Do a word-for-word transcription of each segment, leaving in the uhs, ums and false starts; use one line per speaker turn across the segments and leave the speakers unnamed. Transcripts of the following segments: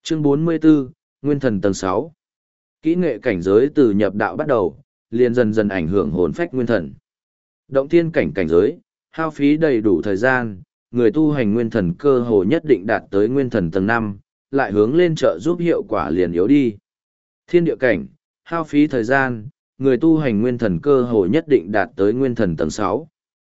Chương bốn mươi 44, Nguyên thần tầng sáu. Kỹ nghệ cảnh giới từ nhập đạo bắt đầu, liền dần dần ảnh hưởng hồn phách nguyên thần. Động thiên cảnh cảnh giới, hao phí đầy đủ thời gian, người tu hành nguyên thần cơ hồ nhất định đạt tới nguyên thần tầng năm, lại hướng lên trợ giúp hiệu quả liền yếu đi. Thiên địa cảnh, hao phí thời gian, người tu hành nguyên thần cơ hồ nhất định đạt tới nguyên thần tầng sáu.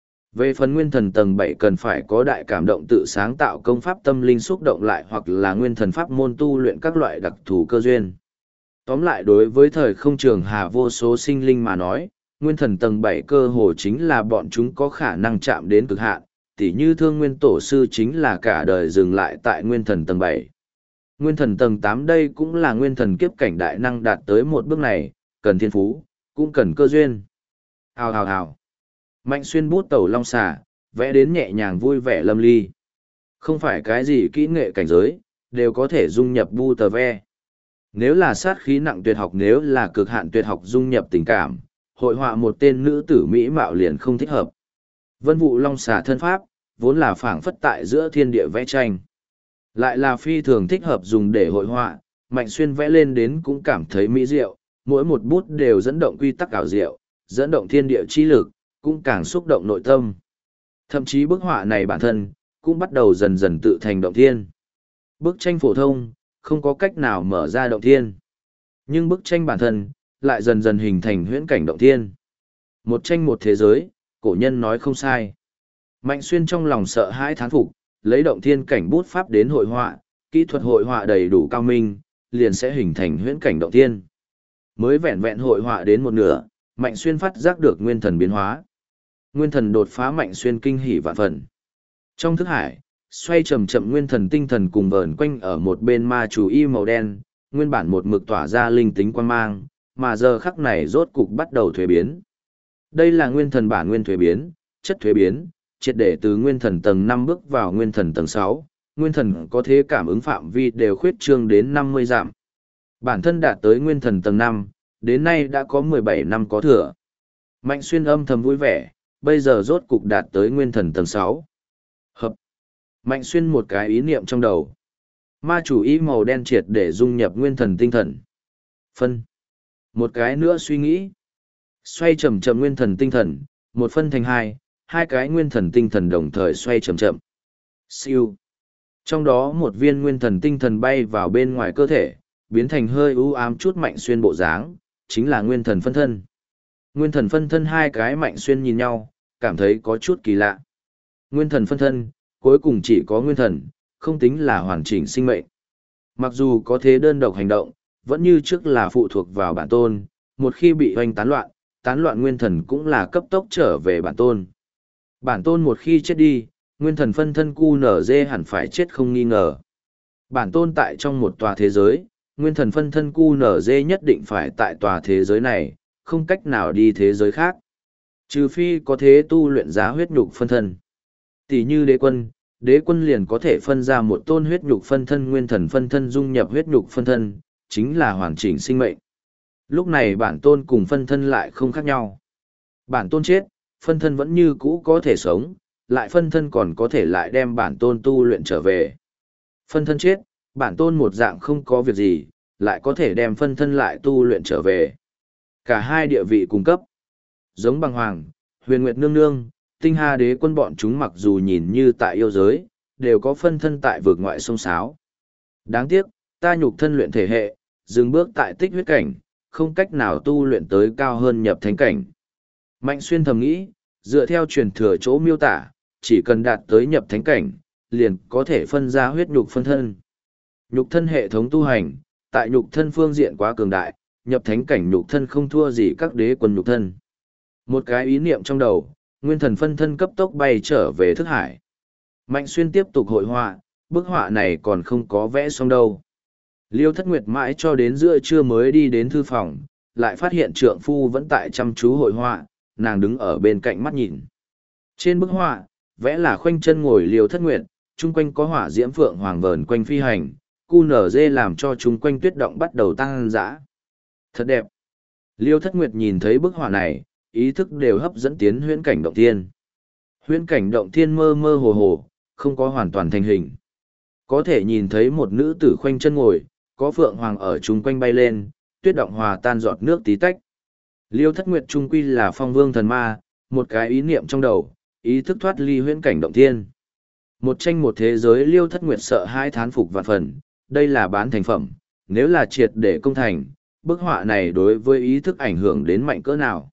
Về phần nguyên thần tầng bảy cần phải có đại cảm động tự sáng tạo công pháp tâm linh xúc động lại hoặc là nguyên thần pháp môn tu luyện các loại đặc thù cơ duyên. Tóm lại đối với thời không trường hà vô số sinh linh mà nói, nguyên thần tầng bảy cơ hồ chính là bọn chúng có khả năng chạm đến cực hạn, tỉ như thương nguyên tổ sư chính là cả đời dừng lại tại nguyên thần tầng bảy. Nguyên thần tầng tám đây cũng là nguyên thần kiếp cảnh đại năng đạt tới một bước này, cần thiên phú, cũng cần cơ duyên. Hào hào hào. Mạnh xuyên bút tẩu long xà, vẽ đến nhẹ nhàng vui vẻ lâm ly. Không phải cái gì kỹ nghệ cảnh giới, đều có thể dung nhập bu tờ ve. Nếu là sát khí nặng tuyệt học nếu là cực hạn tuyệt học dung nhập tình cảm, hội họa một tên nữ tử mỹ mạo liền không thích hợp. Vân vụ long xà thân pháp, vốn là phảng phất tại giữa thiên địa vẽ tranh. Lại là phi thường thích hợp dùng để hội họa, Mạnh xuyên vẽ lên đến cũng cảm thấy mỹ diệu, mỗi một bút đều dẫn động quy tắc ảo diệu, dẫn động thiên địa chi lực, cũng càng xúc động nội tâm. Thậm chí bức họa này bản thân, cũng bắt đầu dần dần tự thành động thiên. Bức tranh phổ thông, không có cách nào mở ra động thiên. Nhưng bức tranh bản thân, lại dần dần hình thành huyễn cảnh động thiên. Một tranh một thế giới, cổ nhân nói không sai. Mạnh xuyên trong lòng sợ hãi thán phục, lấy động thiên cảnh bút pháp đến hội họa, kỹ thuật hội họa đầy đủ cao minh, liền sẽ hình thành huyễn cảnh động thiên. Mới vẹn vẹn hội họa đến một nửa, Mạnh xuyên phát giác được nguyên thần biến hóa. Nguyên thần đột phá Mạnh xuyên kinh hỉ vạn phần. Trong thức hải, xoay chậm chậm nguyên thần tinh thần cùng vờn quanh ở một bên ma chủ y màu đen, nguyên bản một mực tỏa ra linh tính quan mang, mà giờ khắc này rốt cục bắt đầu thuế biến. Đây là nguyên thần bản nguyên thuế biến, chất thuế biến, triệt để từ nguyên thần tầng năm bước vào nguyên thần tầng sáu, nguyên thần có thế cảm ứng phạm vi đều khuyết trương đến năm mươi dặm. Bản thân đạt tới nguyên thần tầng năm, đến nay đã có mười bảy năm có thừa. Mạnh xuyên âm thầm vui vẻ, bây giờ rốt cục đạt tới nguyên thần tầng sáu. Hợp. Mạnh xuyên một cái ý niệm trong đầu. Ma chủ ý màu đen triệt để dung nhập nguyên thần tinh thần. Phân. Một cái nữa suy nghĩ. Xoay chậm chậm nguyên thần tinh thần, một phân thành hai, hai cái nguyên thần tinh thần đồng thời xoay chậm chậm. Siêu. Trong đó một viên nguyên thần tinh thần bay vào bên ngoài cơ thể, biến thành hơi u ám chút Mạnh xuyên bộ dáng, chính là nguyên thần phân thân. Nguyên thần phân thân hai cái Mạnh xuyên nhìn nhau, cảm thấy có chút kỳ lạ. Nguyên thần phân thân, cuối cùng chỉ có nguyên thần, không tính là hoàn chỉnh sinh mệnh. Mặc dù có thế đơn độc hành động, vẫn như trước là phụ thuộc vào bản tôn, một khi bị hoành tán loạn, tán loạn nguyên thần cũng là cấp tốc trở về bản tôn. Bản tôn một khi chết đi, nguyên thần phân thân cu nở dê hẳn phải chết không nghi ngờ. Bản tôn tại trong một tòa thế giới, nguyên thần phân thân cu nở dê nhất định phải tại tòa thế giới này, không cách nào đi thế giới khác. Trừ phi có thế tu luyện giá huyết nhục phân thân. Tỷ như đế quân, đế quân liền có thể phân ra một tôn huyết nhục phân thân nguyên thần phân thân dung nhập huyết nhục phân thân, chính là hoàn chỉnh sinh mệnh. Lúc này bản tôn cùng phân thân lại không khác nhau. Bản tôn chết, phân thân vẫn như cũ có thể sống, lại phân thân còn có thể lại đem bản tôn tu luyện trở về. Phân thân chết, bản tôn một dạng không có việc gì, lại có thể đem phân thân lại tu luyện trở về. Cả hai địa vị cung cấp. Giống bằng hoàng, huyền nguyệt nương nương, tinh hà đế quân bọn chúng mặc dù nhìn như tại yêu giới, đều có phân thân tại vực ngoại sông sáo. Đáng tiếc, ta nhục thân luyện thể hệ, dừng bước tại tích huyết cảnh, không cách nào tu luyện tới cao hơn nhập thánh cảnh. Mạnh xuyên thầm nghĩ, dựa theo truyền thừa chỗ miêu tả, chỉ cần đạt tới nhập thánh cảnh, liền có thể phân ra huyết nhục phân thân. Nhục thân hệ thống tu hành, tại nhục thân phương diện quá cường đại, nhập thánh cảnh nhục thân không thua gì các đế quân nhục thân. Một cái ý niệm trong đầu, nguyên thần phân thân cấp tốc bay trở về thức hải. Mạnh xuyên tiếp tục hội họa, bức họa này còn không có vẽ xong đâu. Liêu Thất Nguyệt mãi cho đến giữa trưa mới đi đến thư phòng, lại phát hiện trượng phu vẫn tại chăm chú hội họa, nàng đứng ở bên cạnh mắt nhìn. Trên bức họa, vẽ là khoanh chân ngồi Liêu Thất Nguyệt, chung quanh có hỏa diễm phượng hoàng vờn quanh phi hành, cu nở dê làm cho chung quanh tuyết động bắt đầu tăng dã. Thật đẹp. Liêu Thất Nguyệt nhìn thấy bức họa này, ý thức đều hấp dẫn tiến huyễn cảnh động thiên. Huyễn cảnh động thiên mơ mơ hồ hồ, không có hoàn toàn thành hình. Có thể nhìn thấy một nữ tử khoanh chân ngồi, có phượng hoàng ở chung quanh bay lên, tuyết động hòa tan giọt nước tí tách. Liêu Thất Nguyệt trung quy là phong vương thần ma, một cái ý niệm trong đầu, ý thức thoát ly huyễn cảnh động thiên. Một tranh một thế giới Liêu Thất Nguyệt sợ hai thán phục vạn phần, đây là bán thành phẩm, nếu là triệt để công thành, bức họa này đối với ý thức ảnh hưởng đến mạnh cỡ nào.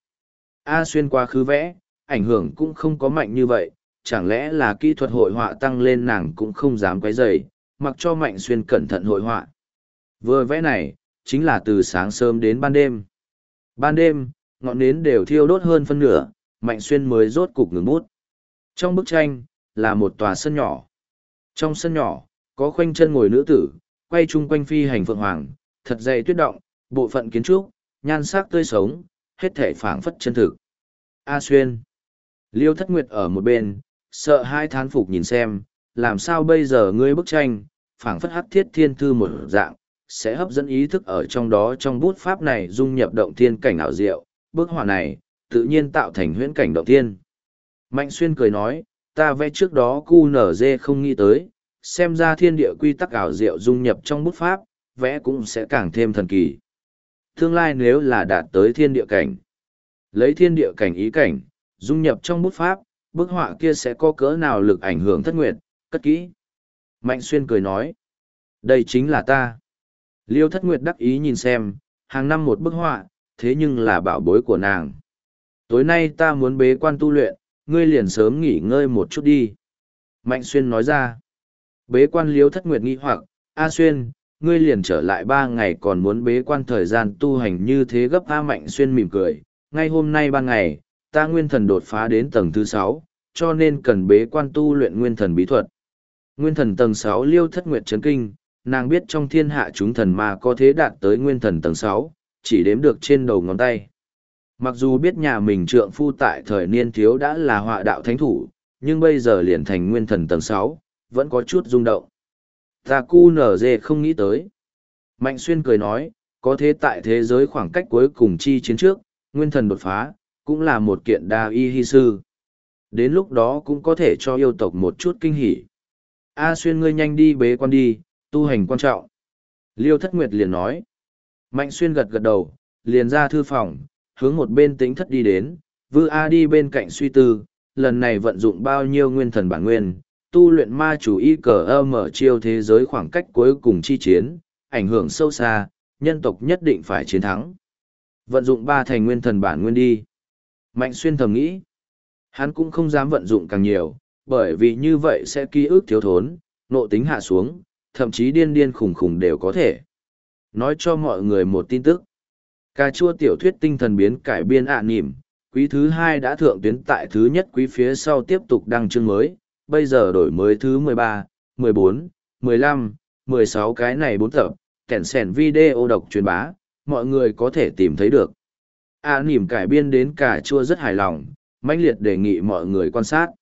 A xuyên quá khứ vẽ, ảnh hưởng cũng không có mạnh như vậy, chẳng lẽ là kỹ thuật hội họa tăng lên nàng cũng không dám quấy rầy, mặc cho Mạnh Xuyên cẩn thận hội họa. Vừa vẽ này, chính là từ sáng sớm đến ban đêm. Ban đêm, ngọn nến đều thiêu đốt hơn phân nửa, Mạnh Xuyên mới rốt cục ngừng bút. Trong bức tranh, là một tòa sân nhỏ. Trong sân nhỏ, có khoanh chân ngồi nữ tử, quay chung quanh phi hành phượng hoàng, thật dày tuyết động, bộ phận kiến trúc, nhan sắc tươi sống, hết thể phảng phất chân thực. A Xuyên. Liêu Thất Nguyệt ở một bên, sợ hai thán phục nhìn xem, làm sao bây giờ ngươi bức tranh, phảng phất hắc thiết thiên thư một dạng, sẽ hấp dẫn ý thức ở trong đó trong bút pháp này dung nhập động thiên cảnh ảo diệu, bức họa này, tự nhiên tạo thành huyễn cảnh động thiên. Mạnh Xuyên cười nói, ta vẽ trước đó cu nở dê không nghĩ tới, xem ra thiên địa quy tắc ảo diệu dung nhập trong bút pháp, vẽ cũng sẽ càng thêm thần kỳ. Tương lai nếu là đạt tới thiên địa cảnh, lấy thiên địa cảnh ý cảnh, dung nhập trong bút pháp, bức họa kia sẽ có cỡ nào lực ảnh hưởng Thất Nguyệt, cất kỹ. Mạnh Xuyên cười nói, đây chính là ta. Liêu Thất Nguyệt đắc ý nhìn xem, hàng năm một bức họa, thế nhưng là bảo bối của nàng. Tối nay ta muốn bế quan tu luyện, ngươi liền sớm nghỉ ngơi một chút đi. Mạnh Xuyên nói ra, bế quan Liêu Thất Nguyệt nghi hoặc, A Xuyên, ngươi liền trở lại ba ngày còn muốn bế quan thời gian tu hành như thế gấp. A Mạnh Xuyên mỉm cười, ngay hôm nay ba ngày, ta nguyên thần đột phá đến tầng thứ sáu, cho nên cần bế quan tu luyện nguyên thần bí thuật. Nguyên thần tầng sáu Liêu Thất Nguyệt chấn kinh, nàng biết trong thiên hạ chúng thần ma có thế đạt tới nguyên thần tầng sáu, chỉ đếm được trên đầu ngón tay. Mặc dù biết nhà mình trượng phu tại thời niên thiếu đã là họa đạo thánh thủ, nhưng bây giờ liền thành nguyên thần tầng sáu, vẫn có chút rung động. Ta cu nở dê không nghĩ tới. Mạnh Xuyên cười nói, có thế tại thế giới khoảng cách cuối cùng chi chiến trước, nguyên thần đột phá, cũng là một kiện đa y hy sư. Đến lúc đó cũng có thể cho yêu tộc một chút kinh hỉ. A Xuyên ngươi nhanh đi bế quan đi, tu hành quan trọng. Liêu Thất Nguyệt liền nói. Mạnh Xuyên gật gật đầu, liền ra thư phòng, hướng một bên tính thất đi đến, Vư A đi bên cạnh suy tư, lần này vận dụng bao nhiêu nguyên thần bản nguyên, tu luyện ma chủ y cờ ơ mở chiêu thế giới khoảng cách cuối cùng chi chiến, ảnh hưởng sâu xa, nhân tộc nhất định phải chiến thắng. Vận dụng ba thành nguyên thần bản nguyên đi. Mạnh Xuyên thầm nghĩ, hắn cũng không dám vận dụng càng nhiều, bởi vì như vậy sẽ ký ức thiếu thốn, nộ tính hạ xuống, thậm chí điên điên khủng khủng đều có thể. Nói cho mọi người một tin tức. Cà chua tiểu thuyết tinh thần biến cải biên ạ à nỉm, quý thứ hai đã thượng tuyến tại thứ nhất quý phía sau tiếp tục đăng chương mới, bây giờ đổi mới thứ mười ba, mười bốn, mười lăm, mười sáu cái này bốn tập, kẻn sẻn video độc truyền bá, mọi người có thể tìm thấy được. ạ à nỉm cải biên đến cà chua rất hài lòng, mãnh liệt đề nghị mọi người quan sát.